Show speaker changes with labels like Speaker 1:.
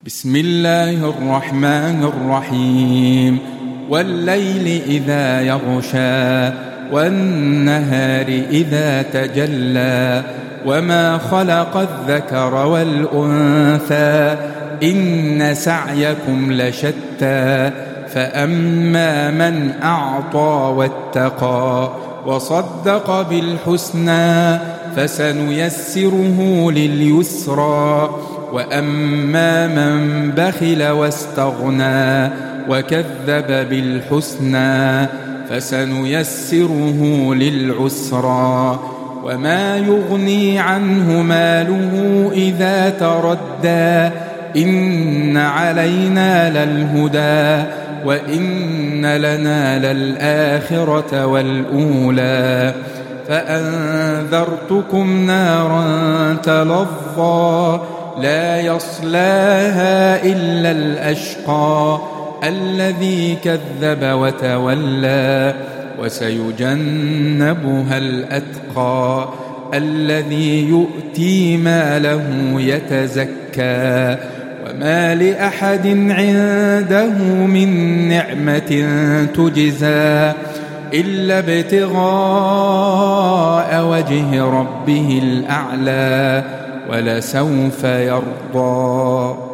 Speaker 1: بسم الله الرحمن الرحيم والليل إذا يغشى والنهار إذا تجلى وما خلق الذكر والأنثى إن سعيكم لشتى فأما من أعطى واتقى وصدق بالحسنى فسنيسره لليسرى وأما من بخل واستغنى وكذب بالحسنى فسنيسره للعسرى وما يغني عنه ماله إذا تردى إن علينا للهدى وإن لنا للآخرة والأولى فأنذرتكم نارا تلظى لا يصلاها إلا الأشقى الذي كذب وتولى وسيجنبها الأتقى الذي يؤتي ماله يتزكى وما لأحد عنده من نعمة تجزى إلا ابتغاء وجه ربه الأعلى ولسوف يرضى.